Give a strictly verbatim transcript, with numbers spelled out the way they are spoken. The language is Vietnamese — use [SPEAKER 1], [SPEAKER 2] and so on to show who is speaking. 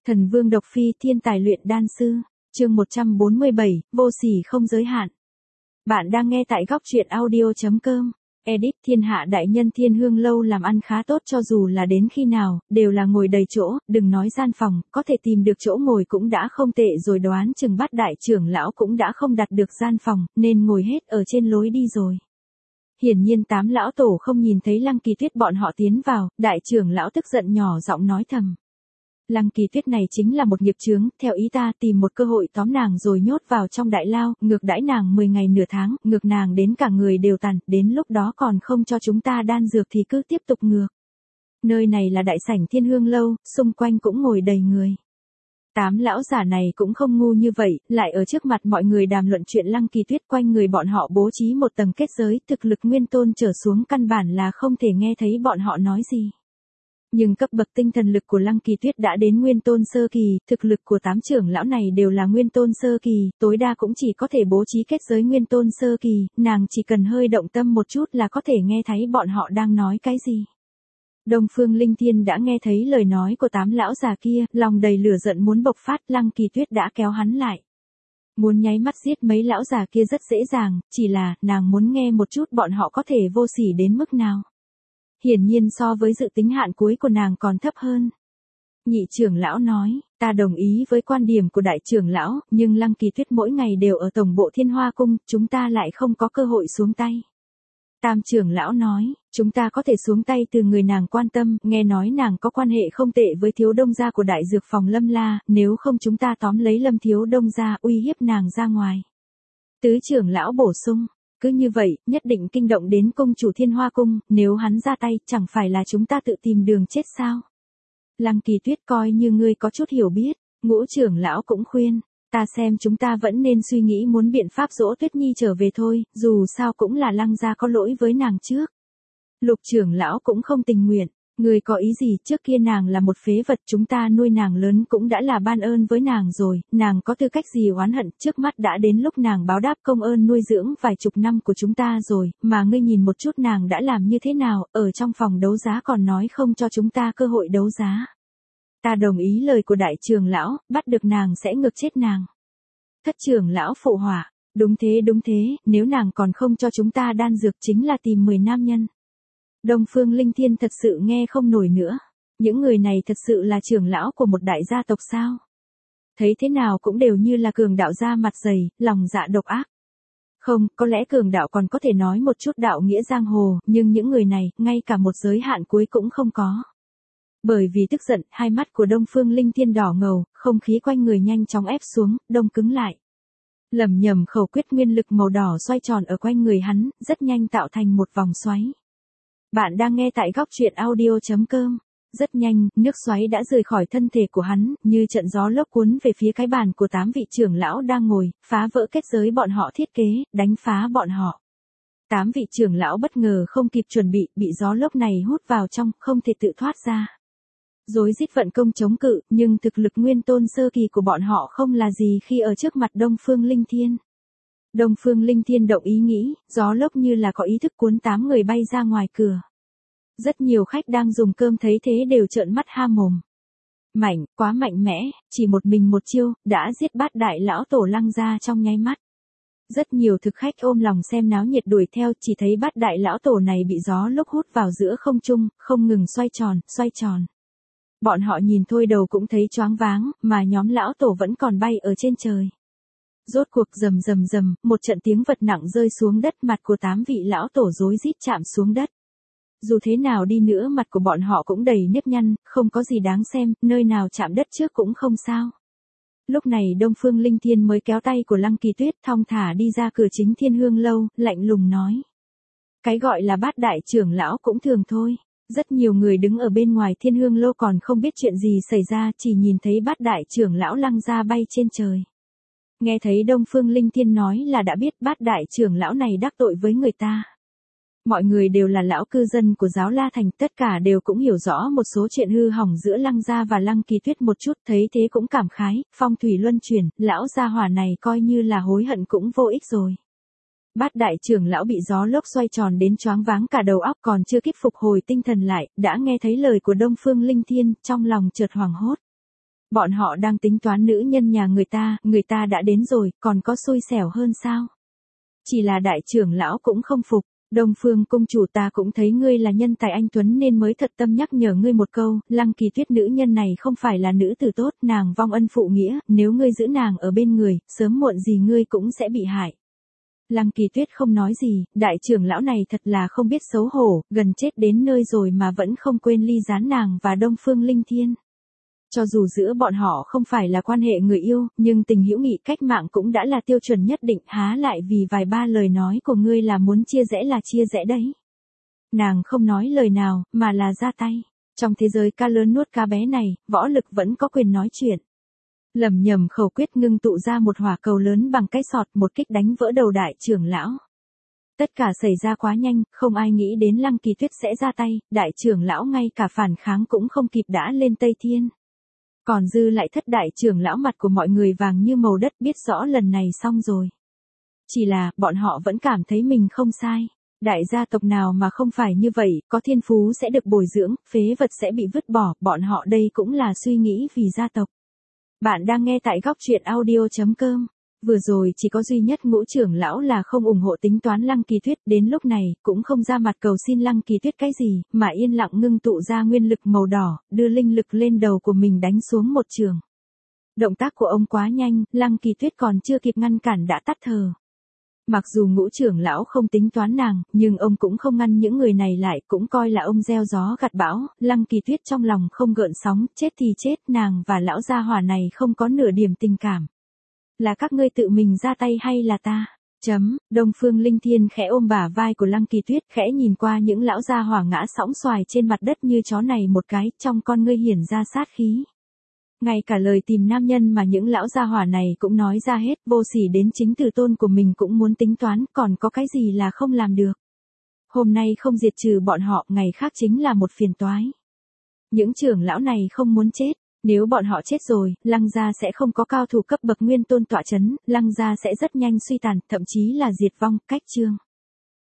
[SPEAKER 1] Thần Vương Độc Phi thiên tài luyện đan sư, chương một trăm bốn mươi bảy, vô sỉ không giới hạn. Bạn đang nghe tại góc truyện audio chấm com. Edit thiên hạ đại nhân Thiên Hương Lâu làm ăn khá tốt, cho dù là đến khi nào, đều là ngồi đầy chỗ, đừng nói gian phòng, có thể tìm được chỗ ngồi cũng đã không tệ rồi, đoán chừng Bát đại trưởng lão cũng đã không đặt được gian phòng, nên ngồi hết ở trên lối đi rồi. Hiển nhiên Tám lão tổ không nhìn thấy Lăng Kỳ Tuyết bọn họ tiến vào, đại trưởng lão tức giận nhỏ giọng nói thầm. Lăng Kỳ Tuyết này chính là một nghiệp chướng, theo ý ta tìm một cơ hội tóm nàng rồi nhốt vào trong đại lao, ngược đãi nàng mười ngày nửa tháng, ngược nàng đến cả người đều tàn, đến lúc đó còn không cho chúng ta đan dược thì cứ tiếp tục ngược. Nơi này là đại sảnh Thiên Hương Lâu, xung quanh cũng ngồi đầy người. Tám lão giả này cũng không ngu như vậy, lại ở trước mặt mọi người đàm luận chuyện Lăng Kỳ Tuyết, quanh người bọn họ bố trí một tầng kết giới, thực lực nguyên tôn trở xuống căn bản là không thể nghe thấy bọn họ nói gì. Nhưng cấp bậc tinh thần lực của Lăng Kỳ Tuyết đã đến nguyên tôn sơ kỳ, thực lực của tám trưởng lão này đều là nguyên tôn sơ kỳ, tối đa cũng chỉ có thể bố trí kết giới nguyên tôn sơ kỳ, nàng chỉ cần hơi động tâm một chút là có thể nghe thấy bọn họ đang nói cái gì. Đông Phương Linh Thiên đã nghe thấy lời nói của tám lão già kia, lòng đầy lửa giận muốn bộc phát, Lăng Kỳ Tuyết đã kéo hắn lại. Muốn nháy mắt giết mấy lão già kia rất dễ dàng, chỉ là, nàng muốn nghe một chút bọn họ có thể vô sỉ đến mức nào. Hiển nhiên so với dự tính hạn cuối của nàng còn thấp hơn. Nhị trưởng lão nói, ta đồng ý với quan điểm của đại trưởng lão, nhưng Lăng Kỳ Tuyết mỗi ngày đều ở tổng bộ Thiên Hoa Cung, chúng ta lại không có cơ hội xuống tay. Tam trưởng lão nói, chúng ta có thể xuống tay từ người nàng quan tâm, nghe nói nàng có quan hệ không tệ với thiếu đông gia của đại dược phòng Lâm La, nếu không chúng ta tóm lấy Lâm thiếu đông gia uy hiếp nàng ra ngoài. Tứ trưởng lão bổ sung. Cứ như vậy, nhất định kinh động đến cung chủ Thiên Hoa Cung, nếu hắn ra tay, chẳng phải là chúng ta tự tìm đường chết sao? Lăng Kỳ Tuyết coi như ngươi có chút hiểu biết, ngũ trưởng lão cũng khuyên, ta xem chúng ta vẫn nên suy nghĩ muốn biện pháp dỗ Tuyết Nhi trở về thôi, dù sao cũng là Lăng gia có lỗi với nàng trước. Lục trưởng lão cũng không tình nguyện. Người có ý gì, trước kia nàng là một phế vật, chúng ta nuôi nàng lớn cũng đã là ban ơn với nàng rồi, nàng có tư cách gì oán hận, trước mắt đã đến lúc nàng báo đáp công ơn nuôi dưỡng vài chục năm của chúng ta rồi, mà ngươi nhìn một chút nàng đã làm như thế nào, ở trong phòng đấu giá còn nói không cho chúng ta cơ hội đấu giá. Ta đồng ý lời của đại trưởng lão, bắt được nàng sẽ ngược chết nàng. Thất trưởng lão phụ họa, đúng thế đúng thế, nếu nàng còn không cho chúng ta đan dược chính là tìm mười nam nhân. Đông Phương Linh Thiên thật sự nghe không nổi nữa. Những người này thật sự là trưởng lão của một đại gia tộc sao? Thấy thế nào cũng đều như là cường đạo ra mặt dày, lòng dạ độc ác. Không, có lẽ cường đạo còn có thể nói một chút đạo nghĩa giang hồ, nhưng những người này, ngay cả một giới hạn cuối cũng không có. Bởi vì tức giận, hai mắt của Đông Phương Linh Thiên đỏ ngầu, không khí quanh người nhanh chóng ép xuống, đông cứng lại. Lẩm nhẩm khẩu quyết, nguyên lực màu đỏ xoay tròn ở quanh người hắn, rất nhanh tạo thành một vòng xoáy. Bạn đang nghe tại góc truyện audio chấm com. Rất nhanh, nước xoáy đã rời khỏi thân thể của hắn, như trận gió lốc cuốn về phía cái bàn của tám vị trưởng lão đang ngồi, phá vỡ kết giới bọn họ thiết kế, đánh phá bọn họ. Tám vị trưởng lão bất ngờ không kịp chuẩn bị, bị gió lốc này hút vào trong, không thể tự thoát ra. Rối rít vận công chống cự, nhưng thực lực nguyên tôn sơ kỳ của bọn họ không là gì khi ở trước mặt Đông Phương Linh Thiên. Đông Phương Linh Thiên động ý nghĩ, gió lốc như là có ý thức cuốn tám người bay ra ngoài cửa. Rất nhiều khách đang dùng cơm thấy thế đều trợn mắt ha mồm. Mạnh, quá mạnh mẽ, chỉ một mình một chiêu, đã giết Bát đại lão tổ Lăng gia trong nháy mắt. Rất nhiều thực khách ôm lòng xem náo nhiệt đuổi theo, chỉ thấy Bát đại lão tổ này bị gió lốc hút vào giữa không trung, không ngừng xoay tròn, xoay tròn. Bọn họ nhìn thôi đầu cũng thấy choáng váng, mà nhóm lão tổ vẫn còn bay ở trên trời. Rốt cuộc rầm rầm rầm, một trận tiếng vật nặng rơi xuống đất, mặt của tám vị lão tổ rối rít chạm xuống đất. Dù thế nào đi nữa mặt của bọn họ cũng đầy nếp nhăn, không có gì đáng xem, nơi nào chạm đất trước cũng không sao. Lúc này Đông Phương Linh Thiên mới kéo tay của Lăng Kỳ Tuyết thong thả đi ra cửa chính Thiên Hương Lâu, lạnh lùng nói. Cái gọi là Bát đại trưởng lão cũng thường thôi. Rất nhiều người đứng ở bên ngoài Thiên Hương Lâu còn không biết chuyện gì xảy ra, chỉ nhìn thấy Bát đại trưởng lão Lăng gia bay trên trời. Nghe thấy Đông Phương Linh Thiên nói là đã biết Bát đại trưởng lão này đắc tội với người ta. Mọi người đều là lão cư dân của Giáo La Thành, tất cả đều cũng hiểu rõ một số chuyện hư hỏng giữa Lăng gia và Lăng Kỳ Tuyết một chút, thấy thế cũng cảm khái, phong thủy luân chuyển, lão gia hỏa này coi như là hối hận cũng vô ích rồi. Bát đại trưởng lão bị gió lốc xoay tròn đến choáng váng cả đầu óc, còn chưa kịp phục hồi tinh thần lại, đã nghe thấy lời của Đông Phương Linh Thiên, trong lòng chợt hoảng hốt. Bọn họ đang tính toán nữ nhân nhà người ta, người ta đã đến rồi, còn có xui xẻo hơn sao? Chỉ là đại trưởng lão cũng không phục. Đông Phương cung chủ, ta cũng thấy ngươi là nhân tài anh tuấn nên mới thật tâm nhắc nhở ngươi một câu, Lăng Kỳ Tuyết nữ nhân này không phải là nữ tử tốt, nàng vong ân phụ nghĩa, nếu ngươi giữ nàng ở bên người, sớm muộn gì ngươi cũng sẽ bị hại. Lăng Kỳ Tuyết không nói gì, đại trưởng lão này thật là không biết xấu hổ, gần chết đến nơi rồi mà vẫn không quên ly gián nàng và Đông Phương Linh Thiên. Cho dù giữa bọn họ không phải là quan hệ người yêu, nhưng tình hữu nghị cách mạng cũng đã là tiêu chuẩn nhất định, há lại vì vài ba lời nói của ngươi là muốn chia rẽ là chia rẽ đấy. Nàng không nói lời nào, mà là ra tay. Trong thế giới cá lớn nuốt cá bé này, võ lực vẫn có quyền nói chuyện. Lầm nhầm khẩu quyết ngưng tụ ra một hỏa cầu lớn bằng cái sọt, một kích đánh vỡ đầu đại trưởng lão. Tất cả xảy ra quá nhanh, không ai nghĩ đến Lăng Kỳ Tuyết sẽ ra tay, đại trưởng lão ngay cả phản kháng cũng không kịp đã lên Tây Thiên. Còn dư lại thất đại trưởng lão, mặt của mọi người vàng như màu đất, biết rõ lần này xong rồi. Chỉ là, bọn họ vẫn cảm thấy mình không sai. Đại gia tộc nào mà không phải như vậy, có thiên phú sẽ được bồi dưỡng, phế vật sẽ bị vứt bỏ, bọn họ đây cũng là suy nghĩ vì gia tộc. Bạn đang nghe tại góc truyện audio chấm com. Vừa rồi chỉ có duy nhất Ngũ trưởng lão là không ủng hộ tính toán Lăng Kỳ Tuyết, đến lúc này, cũng không ra mặt cầu xin Lăng Kỳ Tuyết cái gì, mà yên lặng ngưng tụ ra nguyên lực màu đỏ, đưa linh lực lên đầu của mình đánh xuống một trường. Động tác của ông quá nhanh, Lăng Kỳ Tuyết còn chưa kịp ngăn cản đã tắt thở. Mặc dù Ngũ trưởng lão không tính toán nàng, nhưng ông cũng không ngăn những người này lại, cũng coi là ông gieo gió gặt bão. Lăng Kỳ Tuyết trong lòng không gợn sóng, chết thì chết, nàng và lão gia hỏa này không có nửa điểm tình cảm. Là các ngươi tự mình ra tay hay là ta? Chấm, Đông Phương Linh Thiên khẽ ôm bả vai của Lăng Kỳ Tuyết, khẽ nhìn qua những lão gia hỏa ngã sõng xoài trên mặt đất như chó này một cái, trong con ngươi hiển ra sát khí. Ngay cả lời tìm nam nhân mà những lão gia hỏa này cũng nói ra hết, vô sỉ đến chính tử tôn của mình cũng muốn tính toán, còn có cái gì là không làm được. Hôm nay không diệt trừ bọn họ, ngày khác chính là một phiền toái. Những trưởng lão này không muốn chết. Nếu bọn họ chết rồi, Lăng gia sẽ không có cao thủ cấp bậc nguyên tôn tọa chấn, Lăng gia sẽ rất nhanh suy tàn, thậm chí là diệt vong. Cách chương